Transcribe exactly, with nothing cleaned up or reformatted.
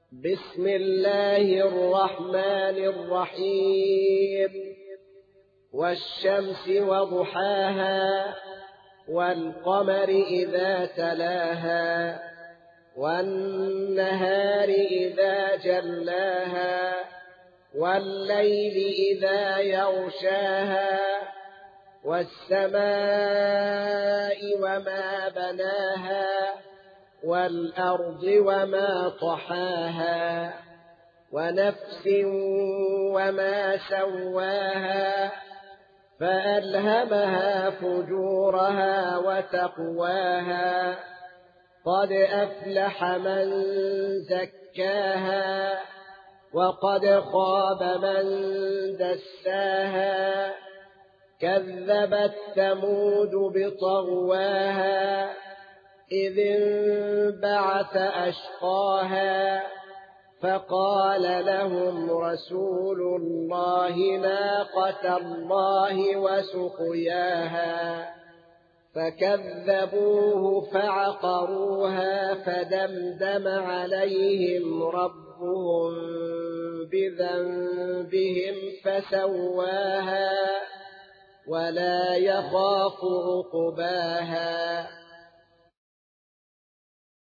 بسم الله الرحمن الرحيم والشمس وضحاها والقمر إذا تلاها والنهار إذا جلاها والليل إذا يغشاها والسماء وما بناها والأرض وما طحاها ونفس وما سواها فألهمها فجورها وتقواها قد أفلح من زكاها وقد خاب من دساها كذبت ثمود بطغواها إذ انبعث أشقاها فقال لهم رسول الله ناقة الله وسقياها فكذبوه فعقروها فدمدم عليهم ربهم بذنبهم فسواها ولا يخاف عقباها